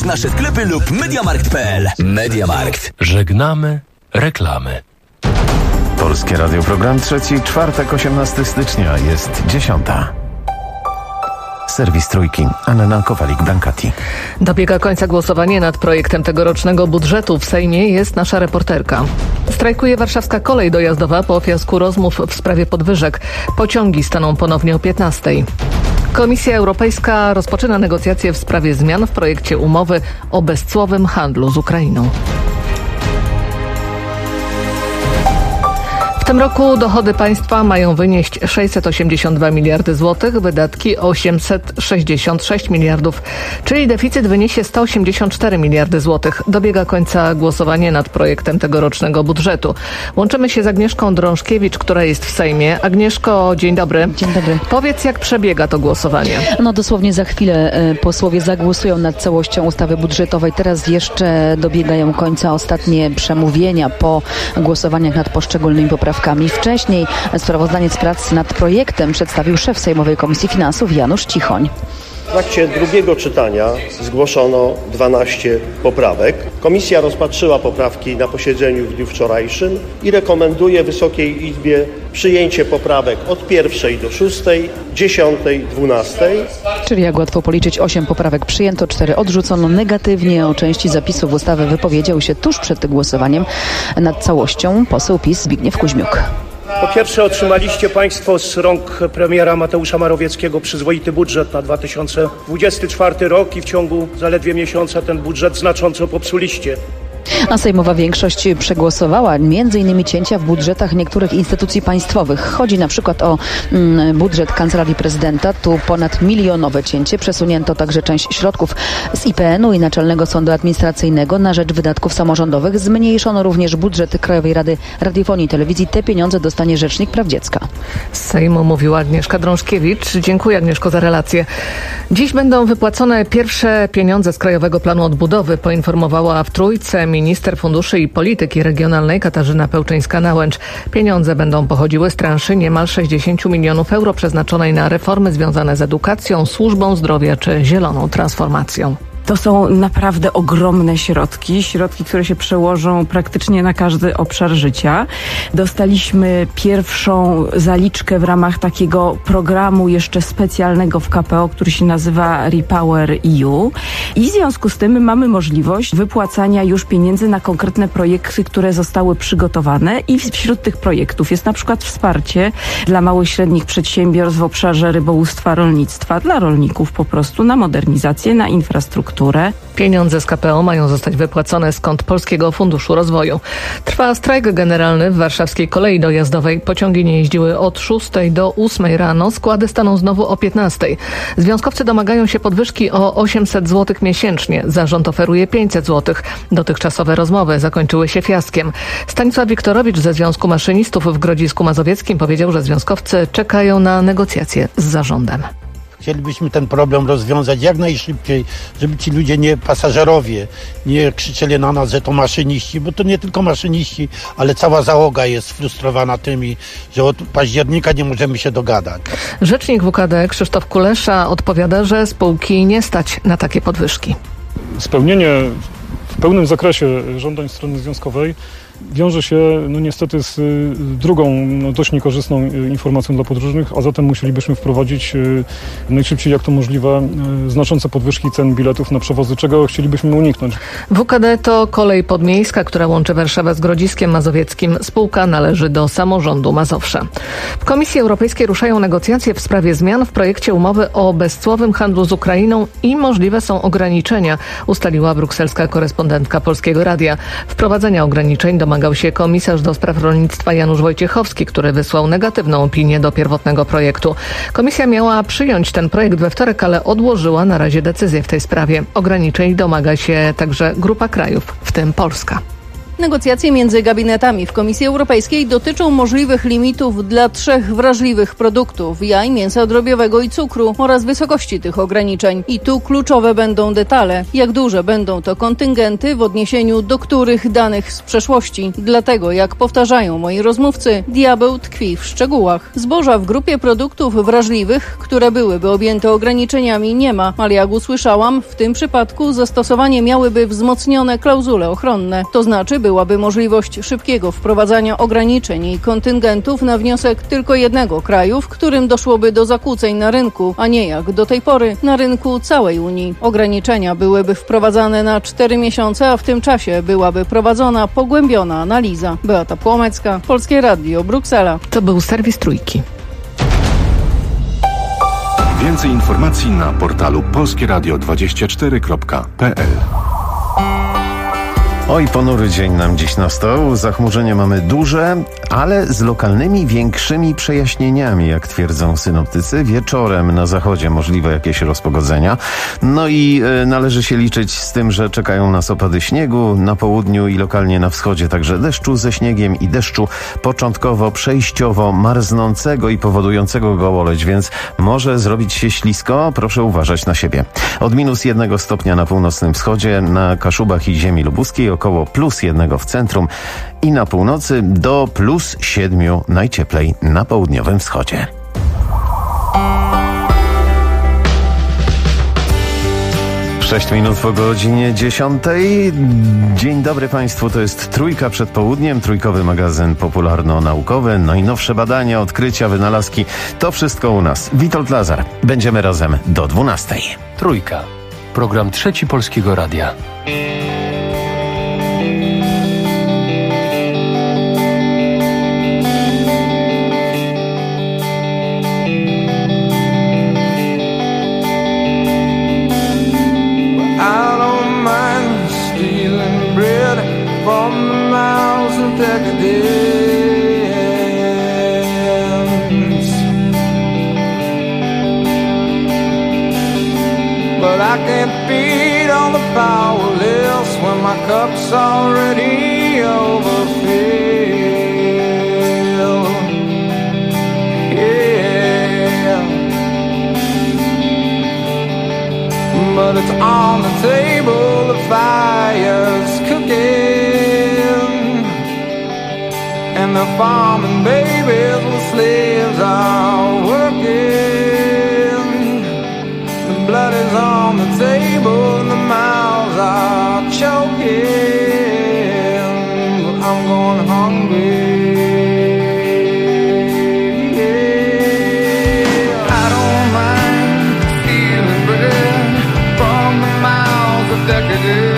nasze sklepy lub mediamarkt.pl. Mediamarkt. Żegnamy reklamy. Polskie Radio, program trzeci, czwartek, 18 stycznia, jest 10. Serwis Trójki. Anna Kowalik-Brankati. Dobiega końca głosowanie nad projektem tegorocznego budżetu. W Sejmie jest nasza reporterka. Strajkuje warszawska kolej dojazdowa po fiasku rozmów w sprawie podwyżek. Pociągi staną ponownie o 15. Komisja Europejska rozpoczyna negocjacje w sprawie zmian w projekcie umowy o bezcłowym handlu z Ukrainą. W tym roku dochody państwa mają wynieść 682 miliardy złotych, wydatki 866 miliardów, czyli deficyt wyniesie 184 miliardy złotych. Dobiega końca głosowanie nad projektem tegorocznego budżetu. Łączymy się z Agnieszką Drążkiewicz, która jest w Sejmie. Agnieszko, dzień dobry. Dzień dobry. Powiedz, jak przebiega to głosowanie? No dosłownie za chwilę posłowie zagłosują nad całością ustawy budżetowej. Teraz jeszcze dobiegają końca ostatnie przemówienia po głosowaniach nad poszczególnymi poprawkami. Wcześniej sprawozdanie z prac nad projektem przedstawił szef Sejmowej Komisji Finansów Janusz Cichoń. W trakcie drugiego czytania zgłoszono 12 poprawek. Komisja rozpatrzyła poprawki na posiedzeniu w dniu wczorajszym i rekomenduje Wysokiej Izbie przyjęcie poprawek od 1 do 6, 10, 12. Czyli jak łatwo policzyć, 8 poprawek przyjęto, 4 odrzucono negatywnie. O części zapisów ustawy wypowiedział się tuż przed głosowaniem nad całością poseł PiS Zbigniew Kuźmiuk. Po pierwsze, otrzymaliście Państwo z rąk premiera Mateusza Morawieckiego przyzwoity budżet na 2024 rok i w ciągu zaledwie miesiąca ten budżet znacząco popsuliście. A sejmowa większość przegłosowała m.in. cięcia w budżetach niektórych instytucji państwowych. Chodzi na przykład o budżet Kancelarii Prezydenta. Tu ponad milionowe cięcie. Przesunięto także część środków z IPN-u i Naczelnego Sądu Administracyjnego na rzecz wydatków samorządowych. Zmniejszono również budżet Krajowej Rady Radiofonii i Telewizji. Te pieniądze dostanie Rzecznik Praw Dziecka. Z Sejmu mówiła Agnieszka Drążkiewicz. Dziękuję, Agnieszko, za relację. Dziś będą wypłacone pierwsze pieniądze z Krajowego Planu Odbudowy, poinformowała w Trójce minister funduszy i polityki regionalnej Katarzyna Pełczyńska-Nałęcz. Pieniądze będą pochodziły z transzy niemal 60 milionów euro przeznaczonej na reformy związane z edukacją, służbą zdrowia czy zieloną transformacją. To są naprawdę ogromne środki, które się przełożą praktycznie na każdy obszar życia. Dostaliśmy pierwszą zaliczkę w ramach takiego programu jeszcze specjalnego w KPO, który się nazywa Repower EU. I w związku z tym mamy możliwość wypłacania już pieniędzy na konkretne projekty, które zostały przygotowane. I wśród tych projektów jest na przykład wsparcie dla małych i średnich przedsiębiorstw w obszarze rybołówstwa, rolnictwa, dla rolników po prostu, na modernizację, na infrastrukturę. Pieniądze z KPO mają zostać wypłacone z kont Polskiego Funduszu Rozwoju. Trwa strajk generalny w warszawskiej kolei dojazdowej. Pociągi nie jeździły od 6 do 8 rano. Składy staną znowu o 15. Związkowcy domagają się podwyżki o 800 zł miesięcznie. Zarząd oferuje 500 zł. Dotychczasowe rozmowy zakończyły się fiaskiem. Stanisław Wiktorowicz ze Związku Maszynistów w Grodzisku Mazowieckim powiedział, że związkowcy czekają na negocjacje z zarządem. Chcielibyśmy ten problem rozwiązać jak najszybciej, żeby ci ludzie, pasażerowie, nie krzyczeli na nas, że to maszyniści, bo to nie tylko maszyniści, ale cała załoga jest sfrustrowana tymi, że od października nie możemy się dogadać. Rzecznik WKD Krzysztof Kulesza odpowiada, że spółki nie stać na takie podwyżki. Spełnienie w pełnym zakresie żądań strony związkowej wiąże się niestety z drugą, dość niekorzystną informacją dla podróżnych, a zatem musielibyśmy wprowadzić najszybciej jak to możliwe znaczące podwyżki cen biletów na przewozy, czego chcielibyśmy uniknąć. WKD to kolej podmiejska, która łączy Warszawę z Grodziskiem Mazowieckim. Spółka należy do samorządu Mazowsza. W Komisji Europejskiej ruszają negocjacje w sprawie zmian w projekcie umowy o bezcłowym handlu z Ukrainą i możliwe są ograniczenia, ustaliła brukselska korespondentka Polskiego Radia. Wprowadzenia ograniczeń domagał się komisarz do spraw rolnictwa Janusz Wojciechowski, który wysłał negatywną opinię do pierwotnego projektu. Komisja miała przyjąć ten projekt we wtorek, ale odłożyła na razie decyzję w tej sprawie. Ograniczeń domaga się także grupa krajów, w tym Polska. Negocjacje między gabinetami w Komisji Europejskiej dotyczą możliwych limitów dla 3 wrażliwych produktów: jaj, mięsa drobiowego i cukru oraz wysokości tych ograniczeń. I tu kluczowe będą detale. Jak duże będą to kontyngenty, w odniesieniu do których danych z przeszłości. Dlatego, jak powtarzają moi rozmówcy, diabeł tkwi w szczegółach. Zboża w grupie produktów wrażliwych, które byłyby objęte ograniczeniami, nie ma, ale jak usłyszałam, w tym przypadku zastosowanie miałyby wzmocnione klauzule ochronne. To znaczy byłaby możliwość szybkiego wprowadzania ograniczeń i kontyngentów na wniosek tylko jednego kraju, w którym doszłoby do zakłóceń na rynku, a nie jak do tej pory na rynku całej Unii. Ograniczenia byłyby wprowadzane na 4 miesiące, a w tym czasie byłaby prowadzona pogłębiona analiza. Beata Płomecka, Polskie Radio, Bruksela. To był serwis Trójki. Więcej informacji na portalu polskieradio24.pl. Oj, ponury dzień nam dziś nastał. Zachmurzenie mamy duże, ale z lokalnymi większymi przejaśnieniami, jak twierdzą synoptycy. Wieczorem na zachodzie możliwe jakieś rozpogodzenia. No i należy się liczyć z tym, że czekają nas opady śniegu na południu i lokalnie na wschodzie, także deszczu ze śniegiem i deszczu początkowo, przejściowo marznącego i powodującego gołoleć, więc może zrobić się ślisko. Proszę uważać na siebie. Od -1 stopnia na północnym wschodzie, na Kaszubach i ziemi lubuskiej, około +1 w centrum i na północy do +7 najcieplej na południowym wschodzie. Sześć minut po godzinie 10. Dzień dobry Państwu, to jest Trójka przed południem, trójkowy magazyn popularno-naukowy, najnowsze badania, odkrycia, wynalazki, to wszystko u nas. Witold Lazar, będziemy razem do 12. Trójka, program Trzeci Polskiego Radia. From the mouths of decadence, but I can't feed on the powerless when my cup's already overfilled. Yeah, but it's on the table, the fire's cooking, and the farming babies with slaves are working. The blood is on the table and the mouths are choking, but I'm going hungry. I don't mind stealing bread from the mouths of decadence,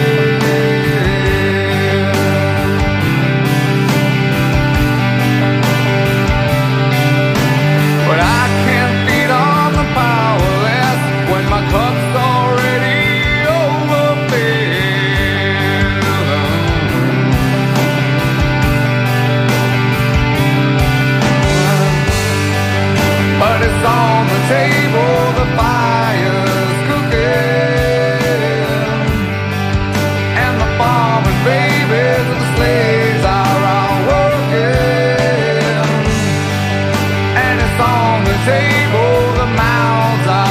cup's already overfilled. But it's on the table, the fire's cooking, and the farming babies and the slaves are all working, and it's on the table, the mouths are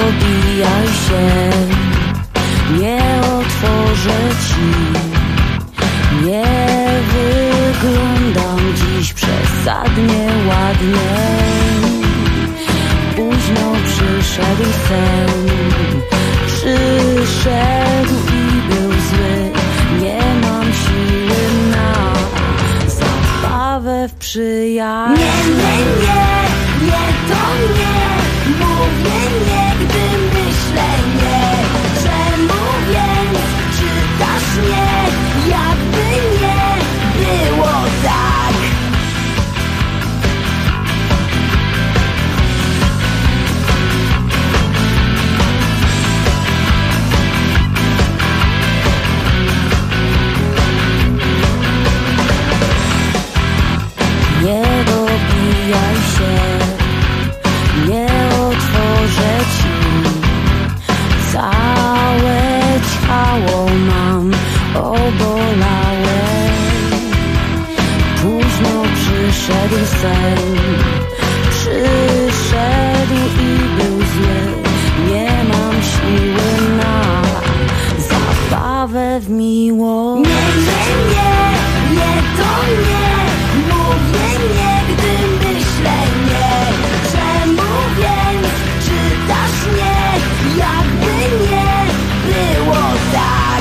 dobijaj się, nie otworzę ci. Nie wyglądam dziś przesadnie ładnie. Późno przyszedł sen, przyszedł i był zły. Nie mam siły na zabawę w przyjaźń. Nie, to nie. Mówię nie, gdy myślę nie. Czemu więc czytasz nie? Jakby nie było tak. Nie dobijaj się, nie otworzę ci. Całe ciało mam obolałe. Późno przyszedł sen, przyszedł i był zły. Nie mam siły na zabawę w miłość. Nie, to nie. Mówię nie, gdy myślę nie. Czemu więc czytasz nie? Jakby nie było tak.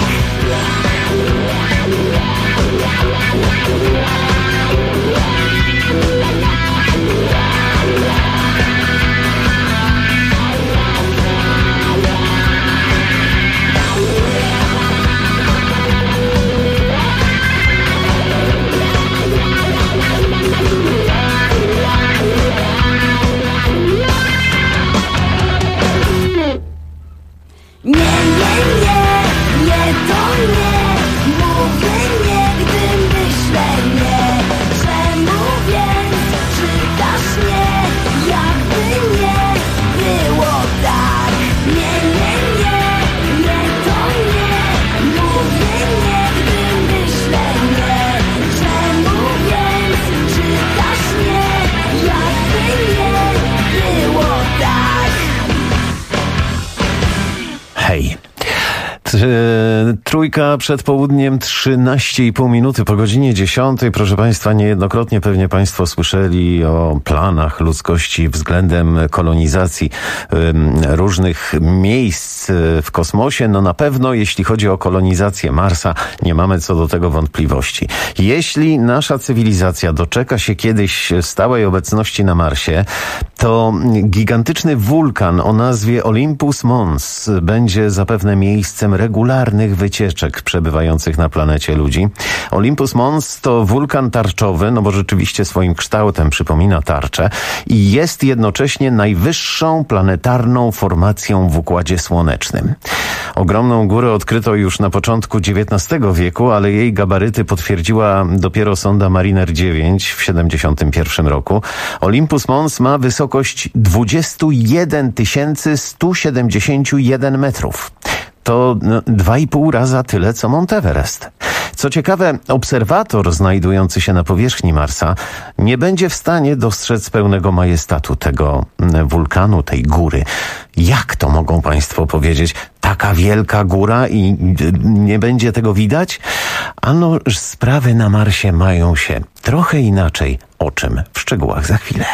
Nie, to nie. Mówię nie, gdy myślę nie. Czemu więc czytasz nie? Jakby nie było tak. Nie, to nie. Mówię nie, gdy myślę nie. Czemu więc czytasz nie? Jakby nie było tak. Hej. Trójka przed południem, 13,5 minuty po godzinie 10. Proszę Państwa, niejednokrotnie pewnie Państwo słyszeli o planach ludzkości względem kolonizacji różnych miejsc w kosmosie. No na pewno jeśli chodzi o kolonizację Marsa, nie mamy co do tego wątpliwości. Jeśli nasza cywilizacja doczeka się kiedyś stałej obecności na Marsie, to gigantyczny wulkan o nazwie Olympus Mons będzie zapewne miejscem regularnych wycieczek przebywających na planecie ludzi. Olympus Mons to wulkan tarczowy, no bo rzeczywiście swoim kształtem przypomina tarczę i jest jednocześnie najwyższą planetarną formacją w Układzie Słonecznym. Ogromną górę odkryto już na początku XIX wieku, ale jej gabaryty potwierdziła dopiero sonda Mariner 9 w 1971 roku. Olympus Mons ma wysokość 21 171 metrów. To 2,5 raza tyle, co Monteverest. Co ciekawe, obserwator znajdujący się na powierzchni Marsa nie będzie w stanie dostrzec pełnego majestatu tego wulkanu, tej góry. Jak to mogą Państwo powiedzieć? Taka wielka góra i nie będzie tego widać? Ano, sprawy na Marsie mają się trochę inaczej. O czym w szczegółach za chwilę.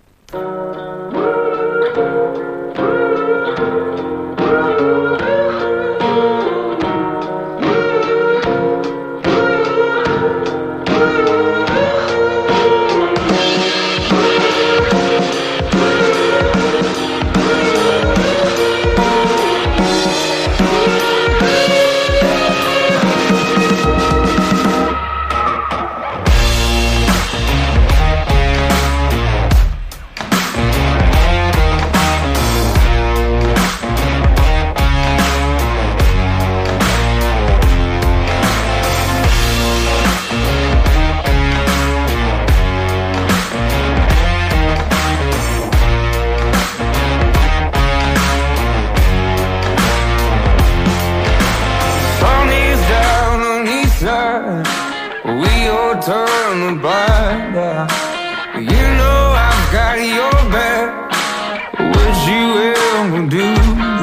turn the blind eye. You know I've got your back. What you ever do?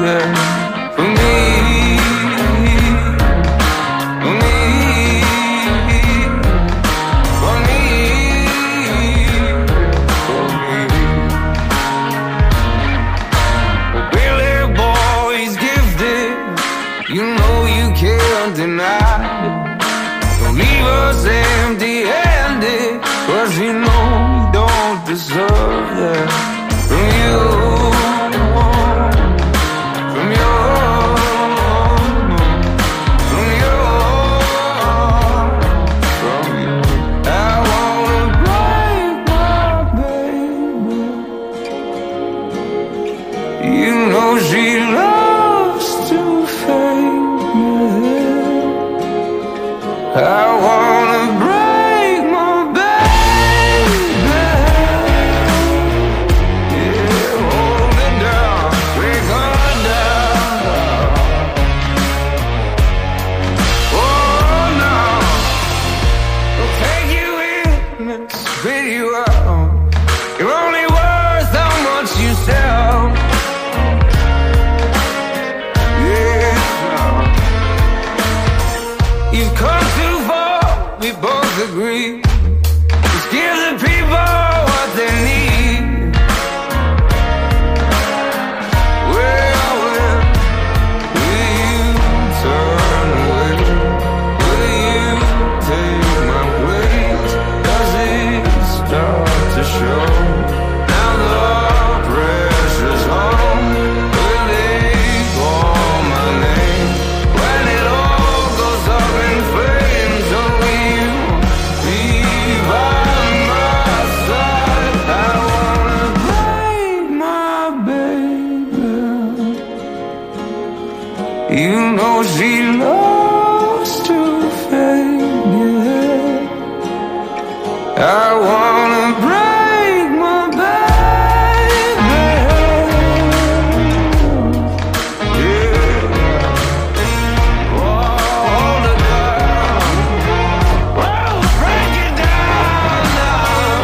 tonight. Don't leave us empty-handed, 'cause you know we don't deserve that. From you, from you, from you, from you. I wanna break my baby. You know she loves to fake me. I wanna break my baby. Yeah, hold it down, break her down. Oh no, we'll take you in and spit you out. You're only worth how much you sell. Yeah, you've come too far, we both agree. Just give the people what they need. Well, will you turn away? Will you take my place? Does it start to show? Now the pressure's on. Will they call my name? When it all goes up in flames, oh, will you be by my side? I wanna break my baby. You know she loves to fake it. I wanna break my baby. Yeah. Oh, hold it down. Oh, break it down now.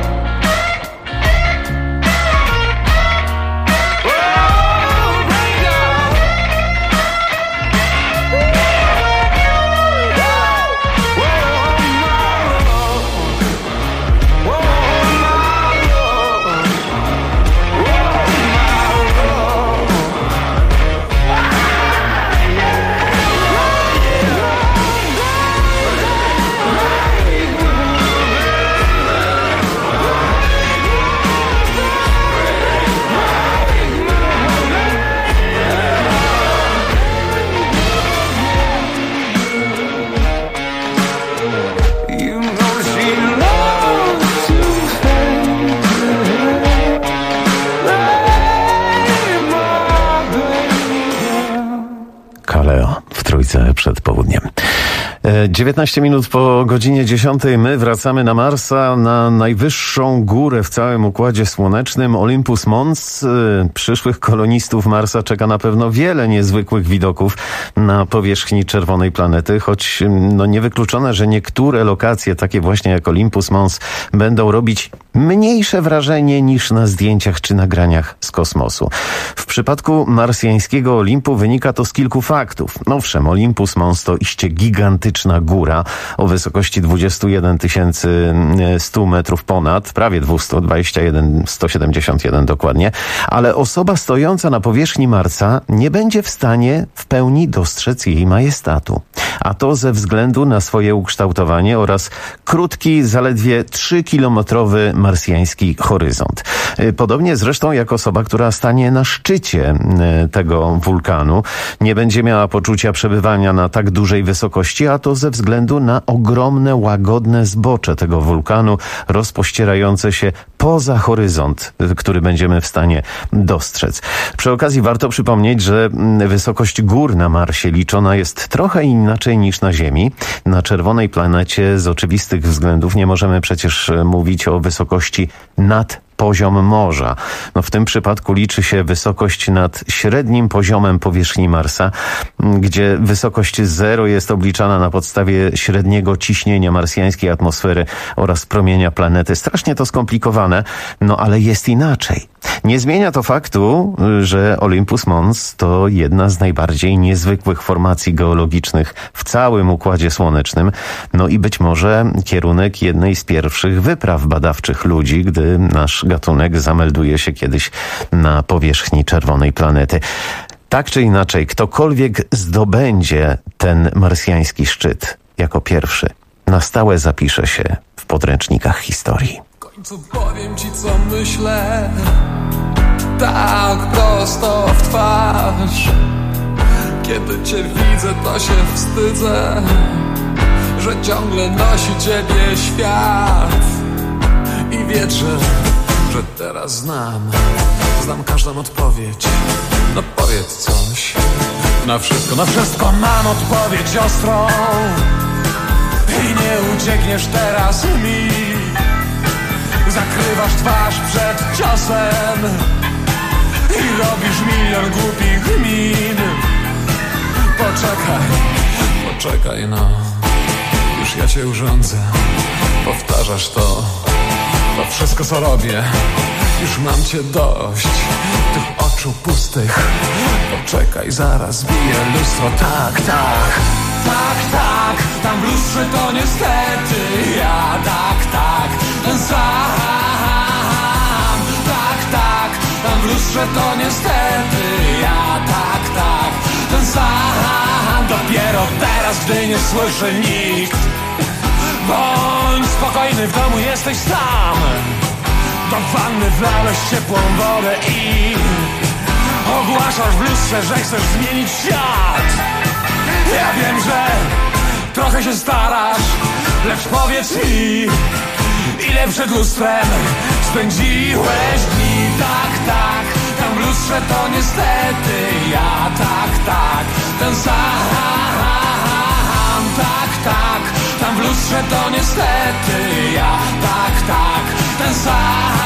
Oh, break it down. You know she loves to fake it. Break my baby. Kaleo w Trójce przed południem. 19 minut po godzinie 10 my wracamy na Marsa, na najwyższą górę w całym Układzie Słonecznym, Olympus Mons. Przyszłych kolonistów Marsa czeka na pewno wiele niezwykłych widoków na powierzchni czerwonej planety, choć niewykluczone, że niektóre lokacje, takie właśnie jak Olympus Mons, będą robić mniejsze wrażenie niż na zdjęciach czy nagraniach z kosmosu. W przypadku marsjańskiego Olimpu wynika to z kilku faktów. Owszem, Olympus Mons to iście gigantyczna góra o wysokości 21 100 metrów ponad, prawie 200, 21 171 dokładnie, ale osoba stojąca na powierzchni Marsa nie będzie w stanie w pełni dostrzec jej majestatu. A to ze względu na swoje ukształtowanie oraz krótki, zaledwie 3-kilometrowy marsjański horyzont. Podobnie zresztą jak osoba, która stanie na szczycie tego wulkanu, nie będzie miała poczucia przebywania na tak dużej wysokości, a to ze względu na ogromne, łagodne zbocze tego wulkanu, rozpościerające się poza horyzont, który będziemy w stanie dostrzec. Przy okazji warto przypomnieć, że wysokość gór na Marsie liczona jest trochę inaczej niż na Ziemi. Na czerwonej planecie z oczywistych względów nie możemy przecież mówić o wysokości nad poziom morza. W tym przypadku liczy się wysokość nad średnim poziomem powierzchni Marsa, gdzie wysokość 0 jest obliczana na podstawie średniego ciśnienia marsjańskiej atmosfery oraz promienia planety. Strasznie to skomplikowane, ale jest inaczej. Nie zmienia to faktu, że Olympus Mons to jedna z najbardziej niezwykłych formacji geologicznych w całym Układzie Słonecznym. I być może kierunek jednej z pierwszych wypraw badawczych ludzi, gdy nasz gatunek zamelduje się kiedyś na powierzchni czerwonej planety. Tak czy inaczej, ktokolwiek zdobędzie ten marsjański szczyt jako pierwszy, na stałe zapisze się w podręcznikach historii. W końcu powiem ci, co myślę, tak prosto w twarz. Kiedy cię widzę, to się wstydzę, że ciągle nosi ciebie świat. I wierzę, że teraz znam każdą odpowiedź. No powiedz coś. Na wszystko mam odpowiedź ostrą. I nie uciekniesz teraz mi. Zakrywasz twarz przed ciosem i robisz milion głupich min. Poczekaj no, już ja cię urządzę. Powtarzasz to wszystko co robię. Już mam cię dość, tych oczu pustych. Poczekaj, zaraz bije lustro. Tak, tam w lustrze to niestety ja. Tak, ten sam. Tak, tam w lustrze to niestety ja. Tak, ten sam. Dopiero teraz, gdy nie słyszy nikt. Bądź spokojny, w domu jesteś sam. Do wanny wlałeś ciepłą wodę i ogłaszasz w lustrze, że chcesz zmienić świat. Ja wiem, że trochę się starasz, lecz powiedz mi, ile przed lustrem spędziłeś dni. Tak, tam w lustrze to niestety ja. Tak, ten sam. Tak, tam w lustrze to niestety ja. Tak, ten sam.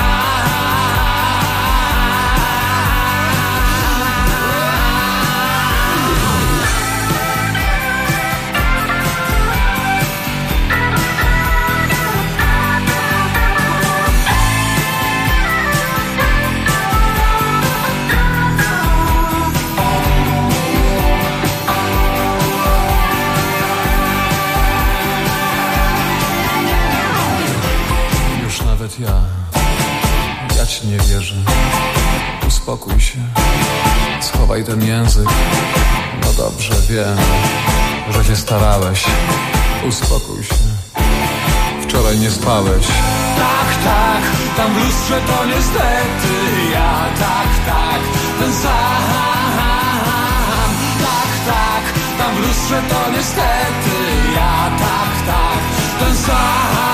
Ja ci nie wierzę. Uspokój się, schowaj ten język. No dobrze, wiem, że się starałeś. Uspokój się, wczoraj nie spałeś. Tak, tam w lustrze to niestety ja. Tak, ten sam. Tak, tam w lustrze to niestety ja. Tak, ten sam.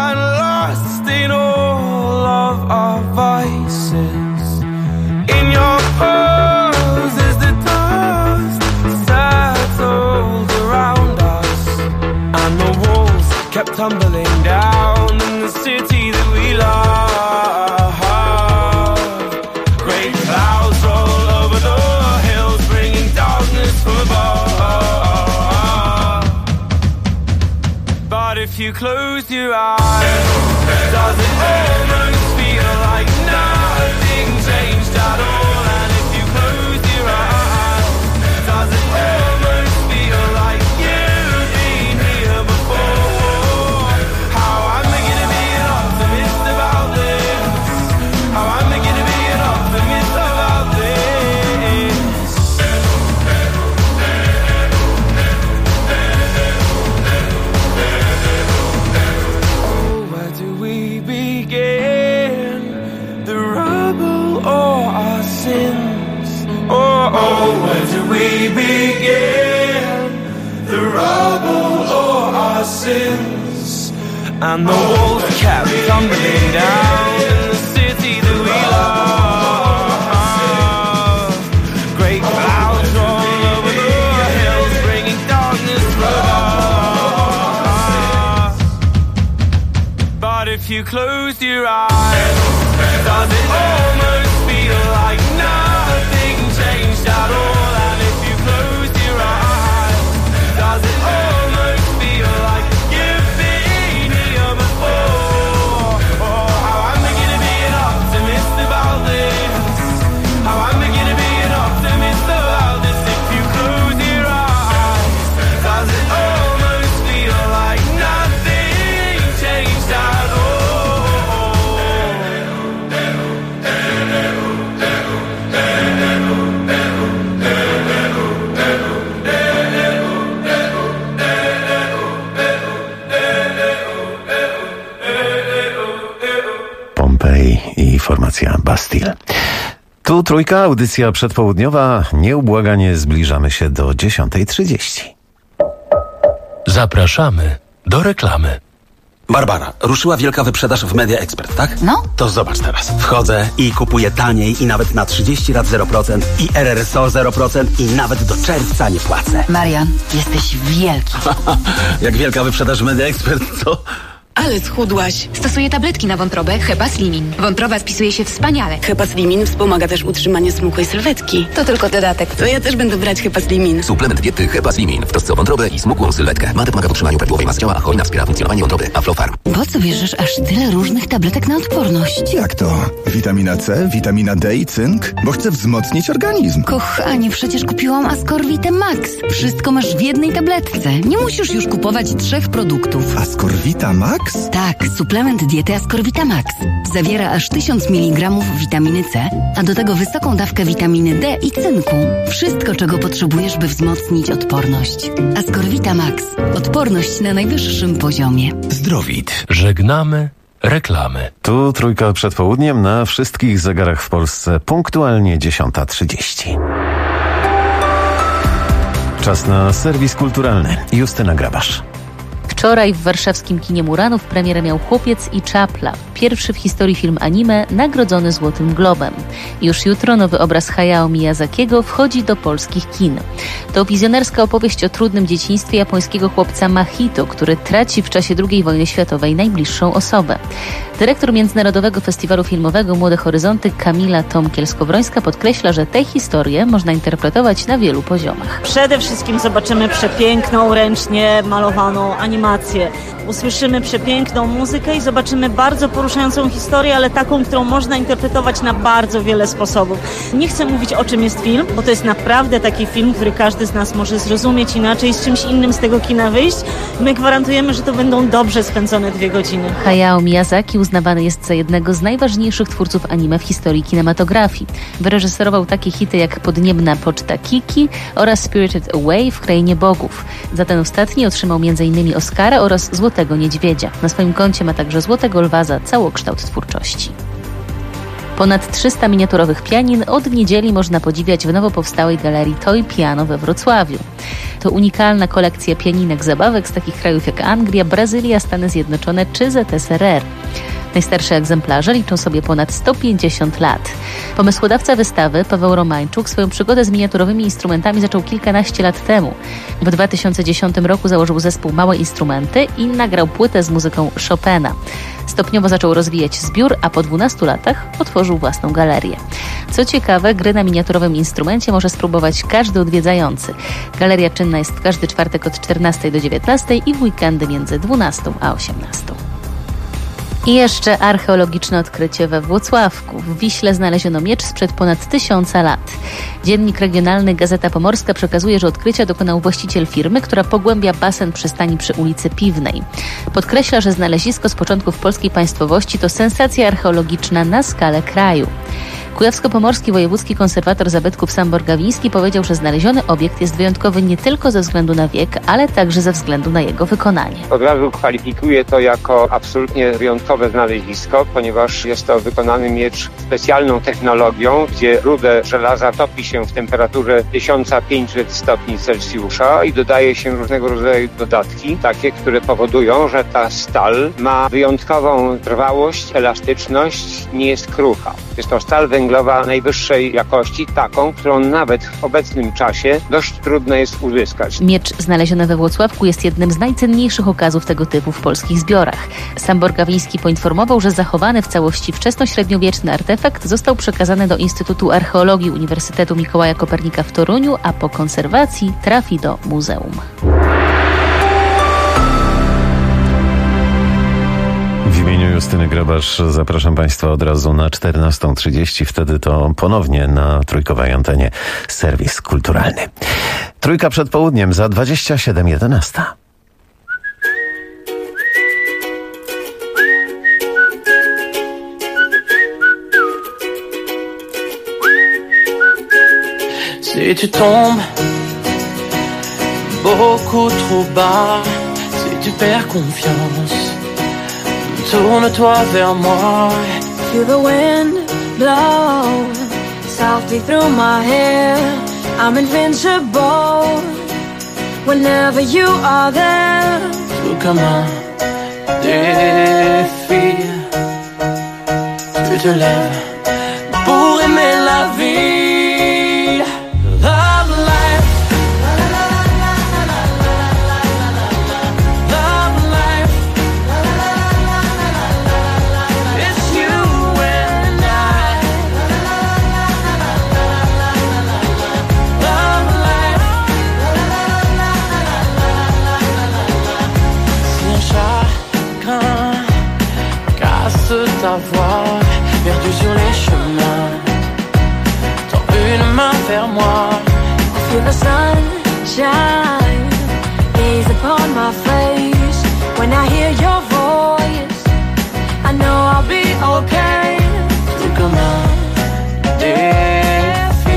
In your tumbling down in the city that we love. Great clouds roll over the hills, bringing darkness from above. But if you close your eyes, does it almost feel like nothing changed at all? And if you close your eyes, does it almost feel like you've been here before? How am I gonna be an optimist about this? How am I gonna be an optimist about this? Oh, where do we begin? The rubble or our sins? Oh, where do we begin? The rubble or our sins? And the walls kept tumbling down in the city that we love. Great clouds roll over the hills, bringing darkness from above. But if you close your eyes, does it almost feel like nothing changed at all? And if you close your eyes, does it almost feel like you've been here before? Oh, how am I gonna be an optimist about this? How am I gonna be an optimist about this? If you close your eyes, does it almost feel like nothing changed at all? Pompej i formacja Bastille. Tu Trójka, audycja przedpołudniowa. Nieubłaganie zbliżamy się do 10:30. Zapraszamy do reklamy. Barbara, ruszyła wielka wyprzedaż w Media Expert, tak? No. To zobacz teraz. Wchodzę i kupuję taniej i nawet na 30 lat 0% i RRSO 0% i nawet do czerwca nie płacę. Marian, jesteś wielki. Jak wielka wyprzedaż w Media Expert, co? Ale schudłaś. Stosuję tabletki na wątrobę Hepaslimin. Wątroba spisuje się wspaniale. Hepaslimin wspomaga też utrzymanie smukłej sylwetki. To tylko dodatek. To ja też będę brać Hepaslimin. Suplement diety Hepaslimin w trosce o wątrobę i smukłą sylwetkę. Mate pomaga w utrzymaniu prawidłowej masy ciała, a hojna wspiera funkcjonowanie wątroby. Aflofarm. Po co bierzesz aż tyle różnych tabletek na odporność? Jak to? Witamina C, witamina D i cynk? Bo chcę wzmocnić organizm. Kochanie, przecież kupiłam Ascorvite Max. Wszystko masz w jednej tabletce. Nie musisz już kupować 3 produktów. Ascorvita Max? Tak, suplement diety Ascorvita Max. Zawiera aż 1000 mg witaminy C, a do tego wysoką dawkę witaminy D i cynku. Wszystko, czego potrzebujesz, by wzmocnić odporność. Ascorvita Max. Odporność na najwyższym poziomie. Zdrowit. Żegnamy reklamy. Tu Trójka przed południem na wszystkich zegarach w Polsce. Punktualnie 10:30. Czas na serwis kulturalny. Justyna Grabasz. Wczoraj w warszawskim kinie Muranów premierę miał Chłopiec i Czapla, pierwszy w historii film anime nagrodzony Złotym Globem. Już jutro nowy obraz Hayao Miyazakiego wchodzi do polskich kin. To wizjonerska opowieść o trudnym dzieciństwie japońskiego chłopca Mahito, który traci w czasie II wojny światowej najbliższą osobę. Dyrektor Międzynarodowego Festiwalu Filmowego Młode Horyzonty Kamila Tomkiel-Skowrońska podkreśla, że tę historię można interpretować na wielu poziomach. Przede wszystkim zobaczymy przepiękną, ręcznie malowaną animację. Usłyszymy przepiękną muzykę i zobaczymy bardzo poruszającą historię, ale taką, którą można interpretować na bardzo wiele sposobów. Nie chcę mówić, o czym jest film, bo to jest naprawdę taki film, który każdy z nas może zrozumieć inaczej, z czymś innym z tego kina wyjść. My gwarantujemy, że to będą dobrze spędzone 2 godziny. Hayao Miyazaki uznawany jest za jednego z najważniejszych twórców anime w historii kinematografii. Wyreżyserował takie hity jak Podniebna poczta Kiki oraz Spirited Away w Krainie Bogów. Za ten ostatni otrzymał m.in. Oscara oraz Złotego Niedźwiedzia. Na swoim koncie ma także Złotego Lwa za całokształt twórczości. Ponad 300 miniaturowych pianin od niedzieli można podziwiać w nowo powstałej galerii Toy Piano we Wrocławiu. To unikalna kolekcja pianinek zabawek z takich krajów jak Anglia, Brazylia, Stany Zjednoczone czy ZSRR. Najstarsze egzemplarze liczą sobie ponad 150 lat. Pomysłodawca wystawy, Paweł Romańczuk, swoją przygodę z miniaturowymi instrumentami zaczął kilkanaście lat temu. W 2010 roku założył zespół Małe Instrumenty i nagrał płytę z muzyką Chopina. Stopniowo zaczął rozwijać zbiór, a po 12 latach otworzył własną galerię. Co ciekawe, gry na miniaturowym instrumencie może spróbować każdy odwiedzający. Galeria czynna jest w każdy czwartek od 14 do 19 i w weekendy między 12 a 18. I jeszcze archeologiczne odkrycie we Włocławku. W Wiśle znaleziono miecz sprzed ponad 1000 lat. Dziennik regionalny Gazeta Pomorska przekazuje, że odkrycia dokonał właściciel firmy, która pogłębia basen przystani przy ulicy Piwnej. Podkreśla, że znalezisko z początków polskiej państwowości to sensacja archeologiczna na skalę kraju. Kujawsko-Pomorski Wojewódzki Konserwator Zabytków Sam Borgawiński powiedział, że znaleziony obiekt jest wyjątkowy nie tylko ze względu na wiek, ale także ze względu na jego wykonanie. Od razu kwalifikuję to jako absolutnie wyjątkowe znalezisko, ponieważ jest to wykonany miecz specjalną technologią, gdzie rudę żelaza topi się w temperaturze 1500 stopni Celsjusza i dodaje się różnego rodzaju dodatki, takie, które powodują, że ta stal ma wyjątkową trwałość, elastyczność, nie jest krucha. Jest to stal węglowa najwyższej jakości, taką, którą nawet w obecnym czasie dość trudno jest uzyskać. Miecz znaleziony we Włocławku jest jednym z najcenniejszych okazów tego typu w polskich zbiorach. Sam Borgawiński poinformował, że zachowany w całości wczesnośredniowieczny artefakt został przekazany do Instytutu Archeologii Uniwersytetu Mikołaja Kopernika w Toruniu, a po konserwacji trafi do muzeum. W imieniu Justyny Grabarz zapraszam Państwa od razu na 14:30. Wtedy to ponownie na trójkowej antenie serwis kulturalny. Trójka przed południem za 27:11. Si tu tombes beaucoup trop bas, si tu perds confiance, tourne-toi vers moi. Feel the wind blow softly through my hair. I'm invincible whenever you are there. Tout comme un défi, tu te lèves pour aimer la vie. Love life, love life. It's you and I. Love life. Si un chagrin casse ta voix, perdu sur les chemins, tends une main vers moi. Feel the sunshine gaze upon my face. When I hear your voice, I know I'll be okay. Tout comme un défi,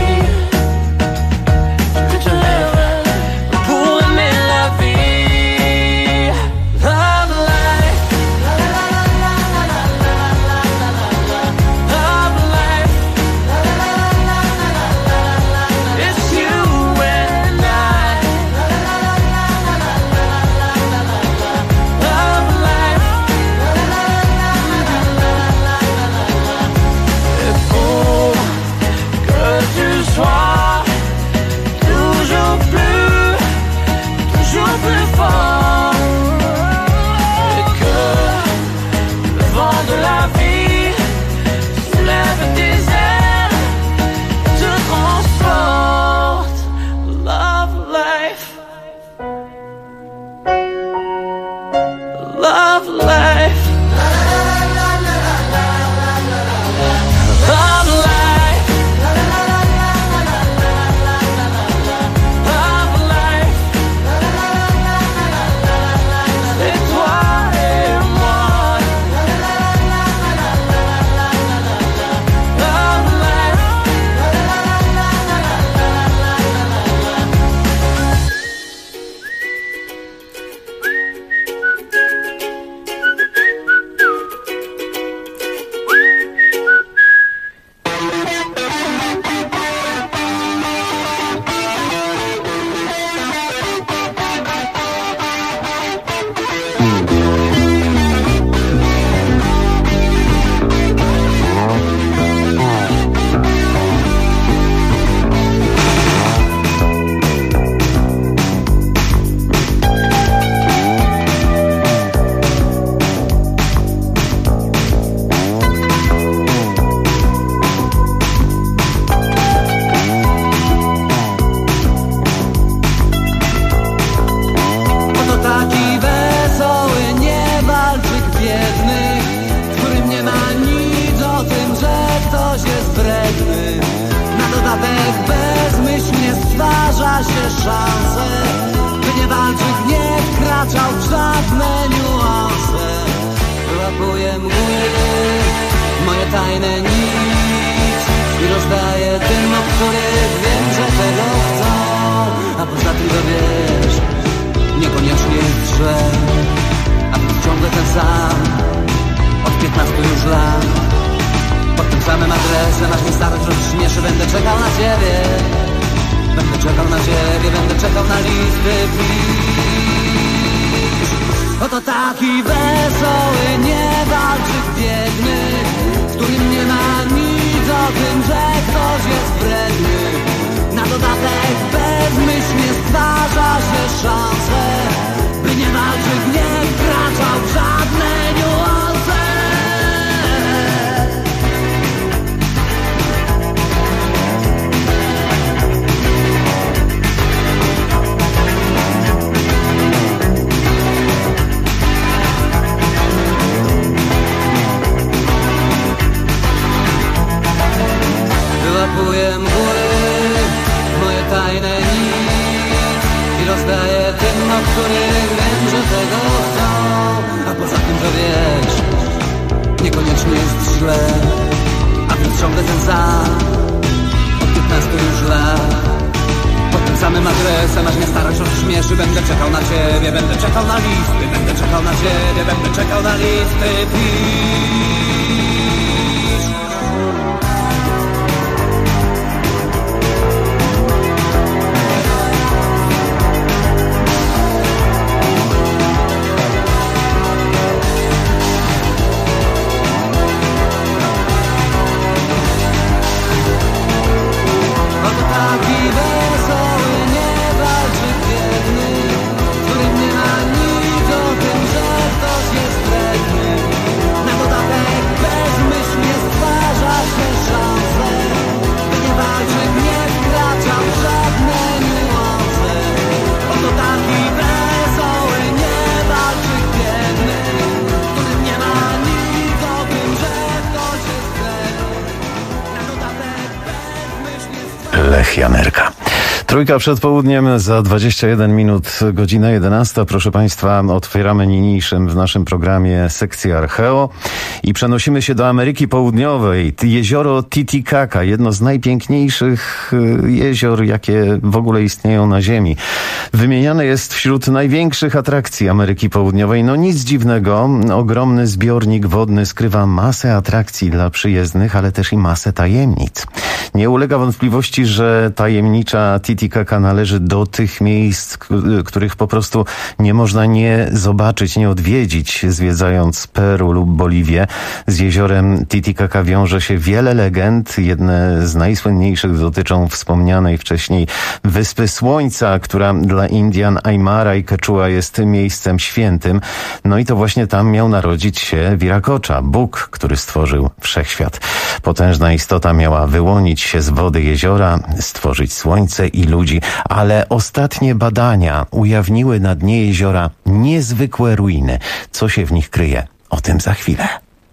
tu te lèves pour aimer la vie. Love life, love life. It's you and I. wkraczał w żadne niuanse. Wyłapuję mgły, moje tajne nic i rozdaję tym, o których wiem, że tego chcą. A poza tym to wiesz, niekoniecznie jest źle, a ty ciągle ten sam od 15 już lat. Pod tym samym adresem, aż mnie starość rozśmieszy. Będę czekał na ciebie, będę czekał na ciebie, będę czekał na listy pisz. Oto taki wesoły, niewalczyk biedny, w którym nie ma nic o tym, że ktoś jest wredny. Na dodatek bezmyślnie stwarza się szansę, by niewalczyk nie wkraczał w żadne niuanse. Wyłapuję mgły, moje tajne nic i rozdaję tym, o których wiem, że tego chcą. A poza tym to wiesz, niekoniecznie jest źle, a ty ciągle ten sam od 15 już lat. Pod tym samym adresem, aż mnie starość rozśmieszy. Będę czekał na ciebie, będę czekał na listy, będę czekał na ciebie, będę czekał na listy pisz. Lech Janerka. Trójka przed południem, za 21 minut, godzina 11. Proszę Państwa, otwieramy niniejszym w naszym programie sekcję Archeo i przenosimy się do Ameryki Południowej. Jezioro Titicaca, jedno z najpiękniejszych jezior, jakie w ogóle istnieją na Ziemi. Wymieniane jest wśród największych atrakcji Ameryki Południowej. No nic dziwnego, ogromny zbiornik wodny skrywa masę atrakcji dla przyjezdnych, ale też i masę tajemnic. Nie ulega wątpliwości, że tajemnicza Titicaca należy do tych miejsc, których po prostu nie można nie zobaczyć, nie odwiedzić, zwiedzając Peru lub Boliwię. Z jeziorem Titicaca wiąże się wiele legend. Jedne z najsłynniejszych dotyczą wspomnianej wcześniej Wyspy Słońca, która dla Indian Aymara i Quechua jest miejscem świętym. No i to właśnie tam miał narodzić się Viracocha, Bóg, który stworzył wszechświat. Potężna istota miała wyłonić się z wody jeziora, stworzyć słońce i ludzi, ale ostatnie badania ujawniły na dnie jeziora niezwykłe ruiny. Co się w nich kryje? O tym za chwilę.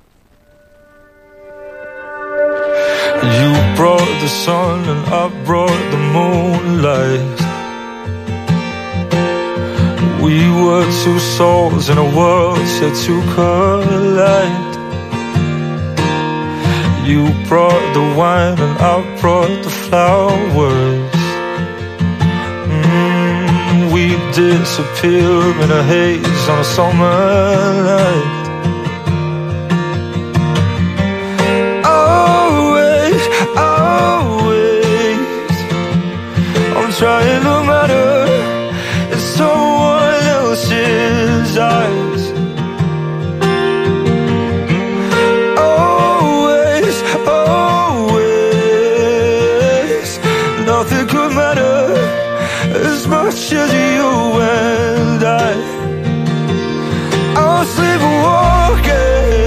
You brought the sun and I brought the moonlight. We were two souls in a world set to collide. You brought the wine and I brought the flowers. We disappear in a haze on a summer night. Always, I'm trying to matter in someone else's eyes. Nothing could matter as much as you and I'm sleepwalking.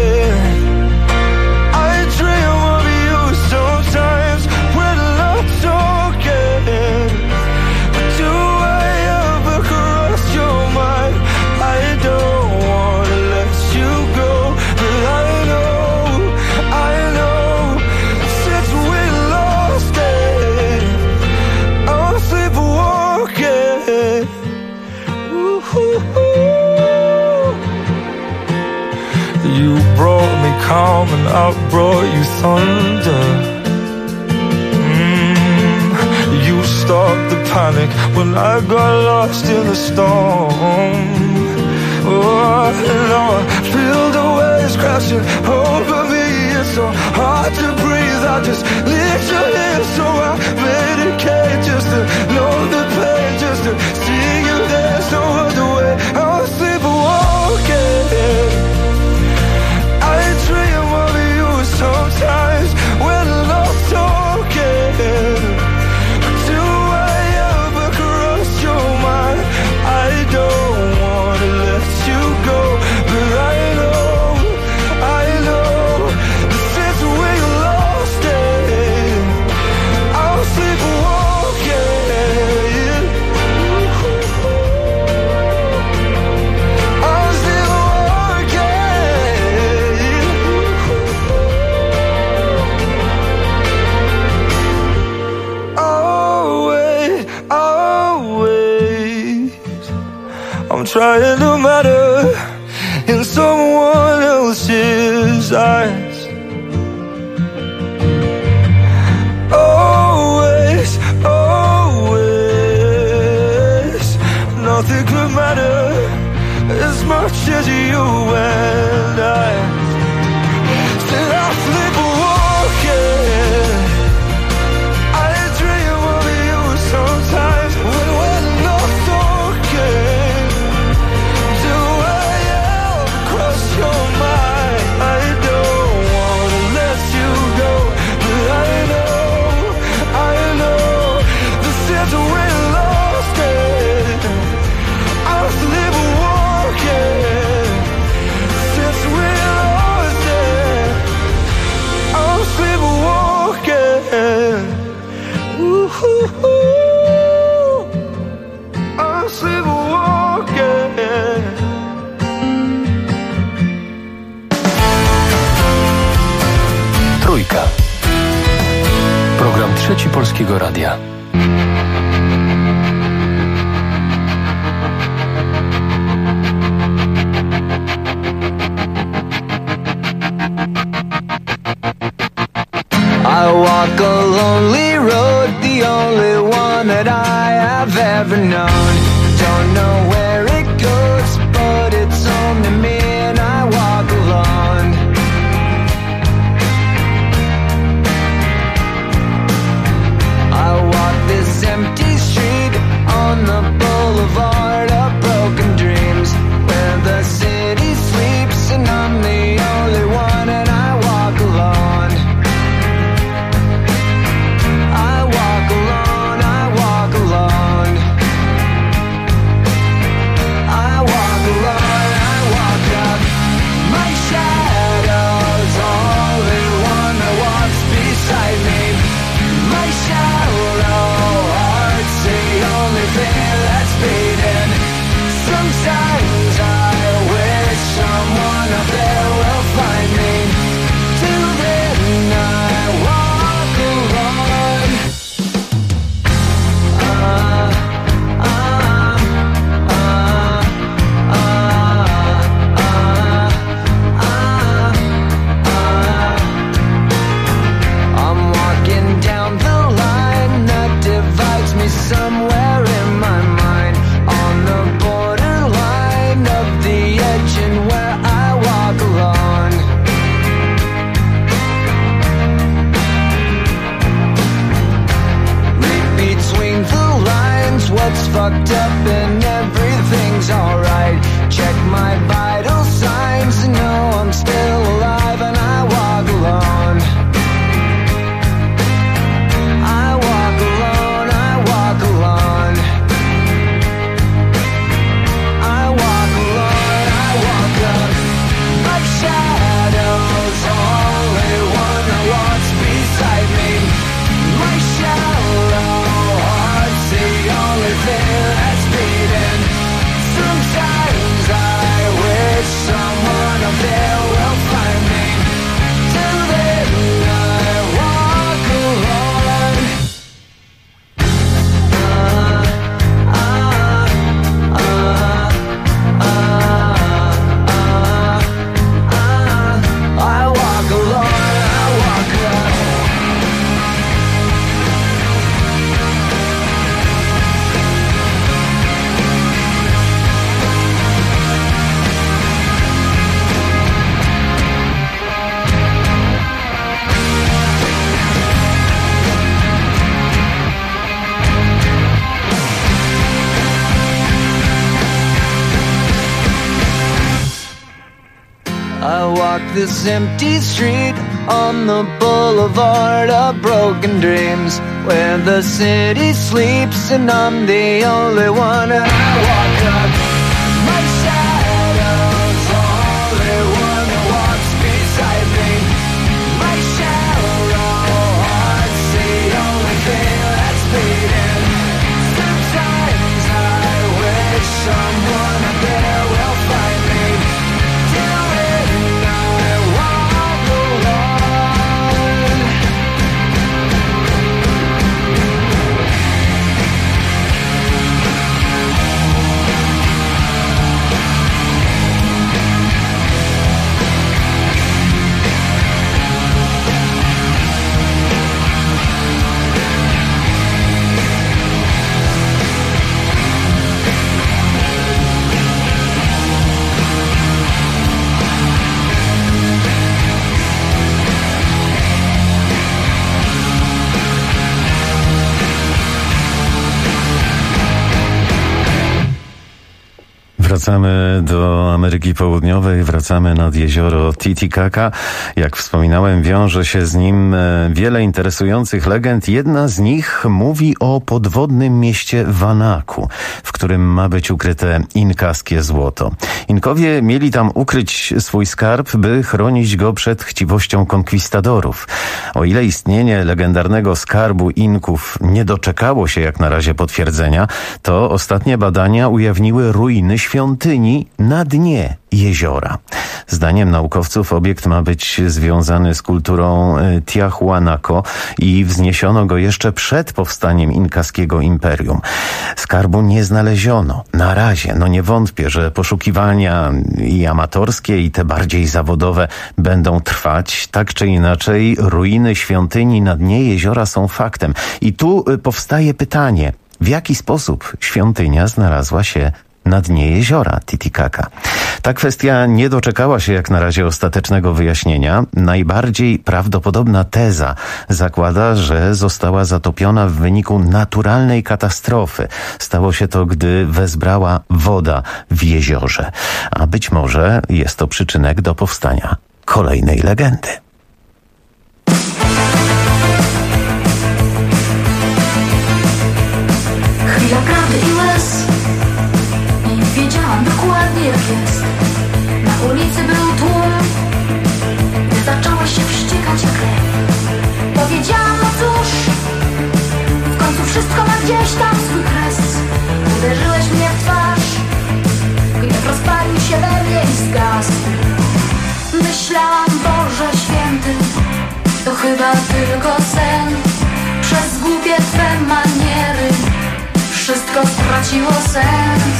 I dream of you sometimes when I'm not talking. But do I ever cross your mind? I don't wanna let you go, but I know since we lost it, I'm sleepwalking. Ooh. calm and I brought you thunder. You stopped the panic when I got lost in the storm. Oh, now I feel the waves crashing over me. It's so hard to breathe. I just lift your hand, so I medicate just to know the pain, just to see you. There's no other way. I'll sleepwalking. I dream of you sometimes when I'm talking. Do I ever cross your mind? I don't wanna let you go, but I know that since we lost it, I'll sleepwalking. I'll sleepwalking. Always, I'm trying to matter in someone else's eyes. Always, nothing could matter as much as you and I. Still I sleepwalking. I dream of you sometimes when we're not talking. Do I ever cross your mind? I don't wanna let you go, but I know that since we lost it, I'm sleepwalking. Since we lost it, I'm sleepwalking. Ooh, I'm sleepwalking. Trójka. Program Trzeci Polskiego Radia. I walk a lonely road, the only one that I have ever known. Don't know where it goes, but it's home to me and I walk alone. I walk this empty street on the boulevard of broken dreams, where the city sleeps and I'm the only one and I walk alone. I walk alone, I walk alone. walk this empty street on the boulevard of broken dreams, where the city sleeps and I'm the only one. And I walk up, my shadow's the only one that walks beside me. My shallow heart's the only thing that's beating. Sometimes I wish someone out there will find me. Till then I walk alone. Wracamy do Ameryki Południowej, wracamy nad jezioro Titicaca. Jak wspominałem, wiąże się z nim wiele interesujących legend. Jedna z nich mówi o podwodnym mieście Wanaku, w którym ma być ukryte inkaskie złoto. Inkowie mieli tam ukryć swój skarb, by chronić go przed chciwością konkwistadorów. O ile istnienie legendarnego skarbu Inków nie doczekało się jak na razie potwierdzenia, to ostatnie badania ujawniły ruiny świątyni na dnie jeziora. Zdaniem naukowców obiekt ma być związany z kulturą Tiahuanaco i wzniesiono go jeszcze przed powstaniem inkaskiego imperium. Skarbu nie znaleziono. Na razie, nie wątpię, że poszukiwania i amatorskie, i te bardziej zawodowe będą trwać. Tak czy inaczej, ruiny świątyni na dnie jeziora są faktem. I tu powstaje pytanie, w jaki sposób świątynia znalazła się na dnie jeziora Titicaca. Ta kwestia nie doczekała się jak na razie ostatecznego wyjaśnienia. Najbardziej prawdopodobna teza zakłada, że została zatopiona w wyniku naturalnej katastrofy. Stało się to, gdy wezbrała woda w jeziorze. A być może jest to przyczynek do powstania kolejnej legendy. Chwila prawdy i łez. Nie wiedziałam dokładnie jak jest. Na ulicy był tłum, gdy zaczęła się wściekać jak krew. Powiedziałam, no cóż, w końcu wszystko ma gdzieś tam swój kres. Uderzyłeś mnie w twarz, gniew rozpalił się we mnie i zgasł. Myślałam, Boże święty, to chyba tylko sen. Przez głupie twe maniery wszystko straciło sens.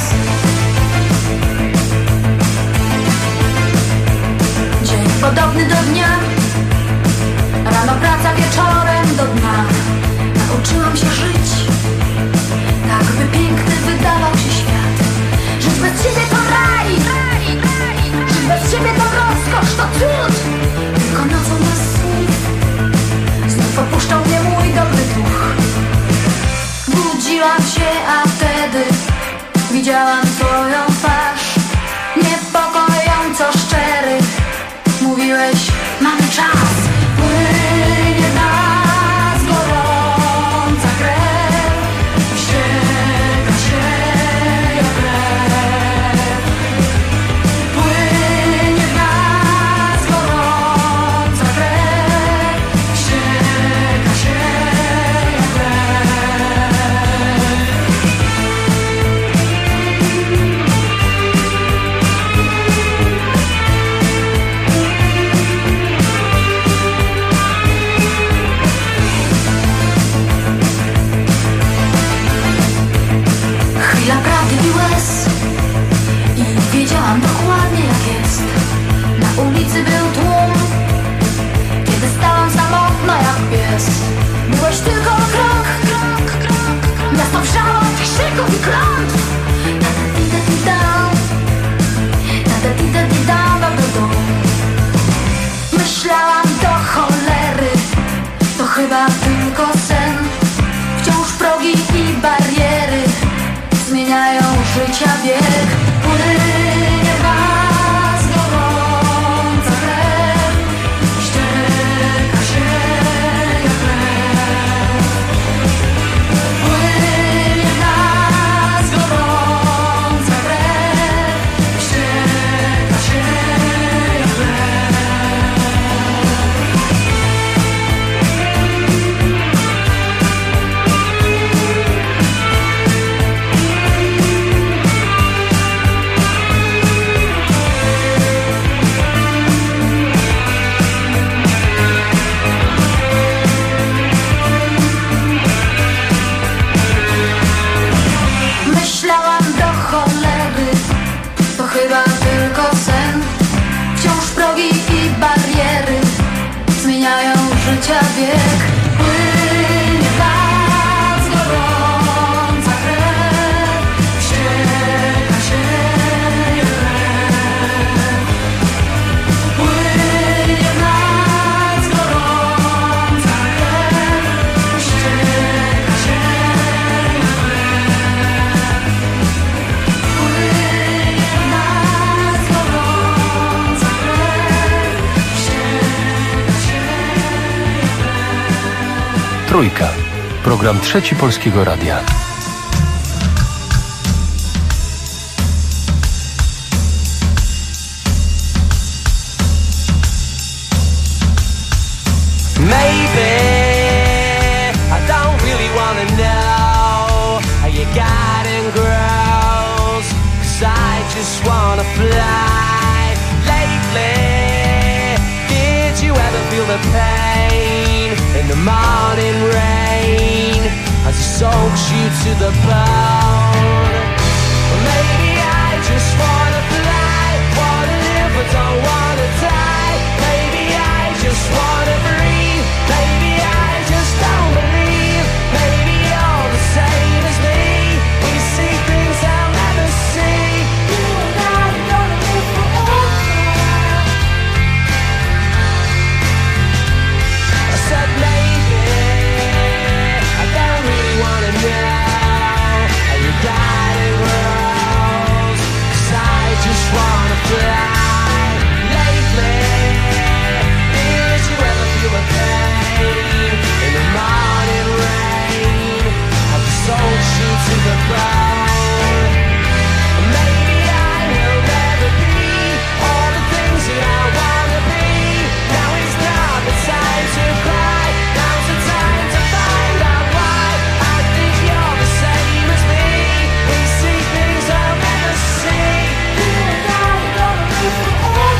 Dzień podobny do dnia, rano praca, wieczorem do dna. Nauczyłam się żyć, tak by piękny wydawał się świat. Żyć bez ciebie to raj, żyć bez ciebie to rozkosz, to cud. Tylko nocą bez słów znów opuszczał mnie mój dobry duch. Budziłam się, a wtedy widziałam twoją twarz, niepokojąco szczery. Mówiłeś, mamy czas, płynie nam. Trójka. Program Trzeci Polskiego Radia. Maybe I don't really wanna know how you got in girls, 'cause I just wanna fly. Lately, did you ever feel the pain in the morning rain as it soaks you to the bone? Well, maybe I just wanna fly, wanna live but don't wanna die. Maybe I just wanna breathe. Maybe I just don't believe. Maybe you're the same as me. We see things I'll never see. You and I are gonna live forever. I said maybe I don't really wanna know how you got it, girls, 'cause I just wanna fly. Lately, did you ever feel the pain in the morning rain as it soaks you to the bone? Maybe I will never be all the things that I wanna be. Now is not the time to cry. Now's the time to find out why. I think you're the same as me. We see things I'll never see. You and I are gonna live forever.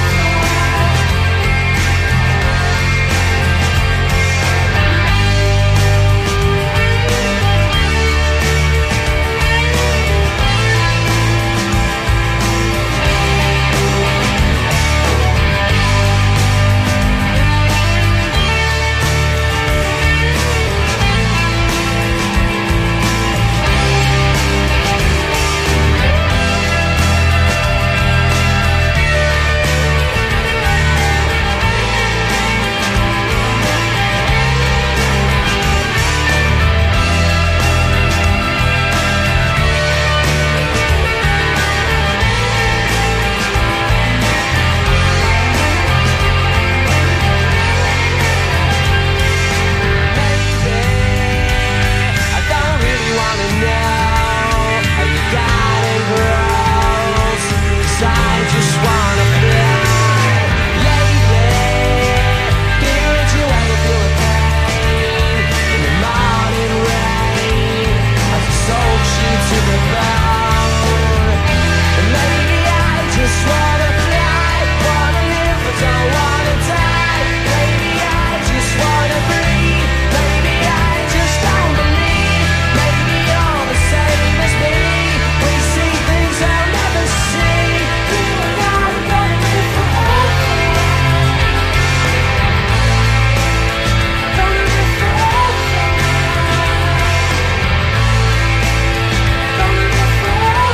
I don't really wanna know how you got it, girls, 'cause I just wanna fly. Lately, did you ever feel the pain in the morning rain as it soaks you to the bone? Maybe I just wanna fly, wanna live but don't wanna die. Maybe I just wanna breathe. Maybe I just don't believe. Maybe you're the same as me. We see things I'll never see. You and I are gonna live forever. Gonna live forever. Gonna live forever.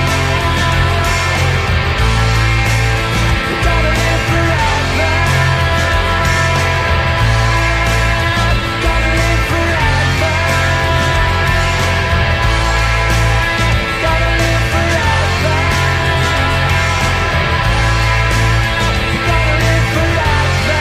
Gotta live forever. Gotta live forever. Gotta live forever. Gotta live forever.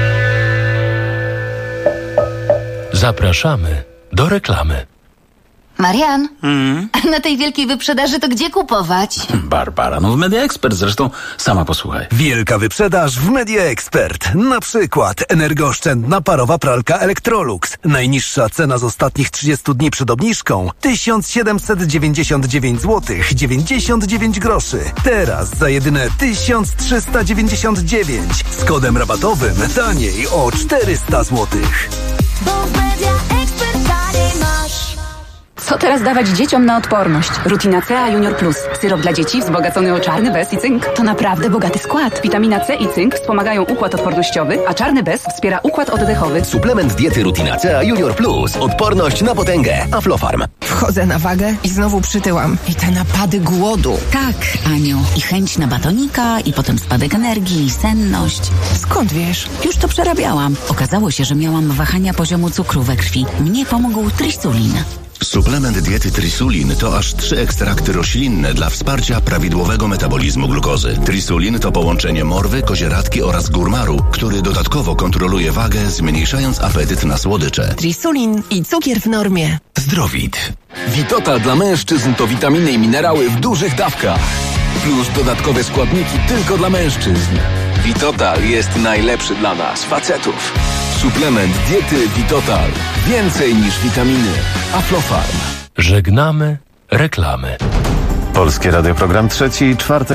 Zapraszamy do reklamy. Marian, a na tej wielkiej wyprzedaży to gdzie kupować? Barbara, w Media Expert, zresztą sama posłuchaj. Wielka wyprzedaż w Media Expert. Na przykład energooszczędna parowa pralka Electrolux. Najniższa cena z ostatnich 30 dni przed obniżką 1799 zł 99 groszy. Teraz za jedyne 1399 z kodem rabatowym taniej o 400 zł. Bo w Media Expert taniej masz. Co teraz dawać dzieciom na odporność? Rutina C, a Junior Plus. Syrop dla dzieci wzbogacony o czarny bez i cynk. To naprawdę bogaty skład. Witamina C i cynk wspomagają układ odpornościowy, a czarny bez wspiera układ oddechowy. Suplement diety Rutina C Junior Plus. Odporność na potęgę. Aflofarm. Wchodzę na wagę i znowu przytyłam. I te napady głodu. Tak, Aniu. I chęć na batonika, i potem spadek energii, i senność. Skąd wiesz? Już to przerabiałam. Okazało się, że miałam wahania poziomu cukru we krwi. Mnie pomógł Trisulin. Suplement diety Trisulin to aż 3 ekstrakty roślinne dla wsparcia prawidłowego metabolizmu glukozy. Trisulin to połączenie morwy, kozieradki oraz górmaru, który dodatkowo kontroluje wagę, zmniejszając apetyt na słodycze. Trisulin i cukier w normie. Zdrowit. Vitotal dla mężczyzn to witaminy i minerały w dużych dawkach. Plus dodatkowe składniki tylko dla mężczyzn. Vitotal jest najlepszy dla nas, facetów. Suplement diety Vitotal. Więcej niż witaminy. Aflofarm. Żegnamy reklamy. Polskie Radio, program 3 i 4.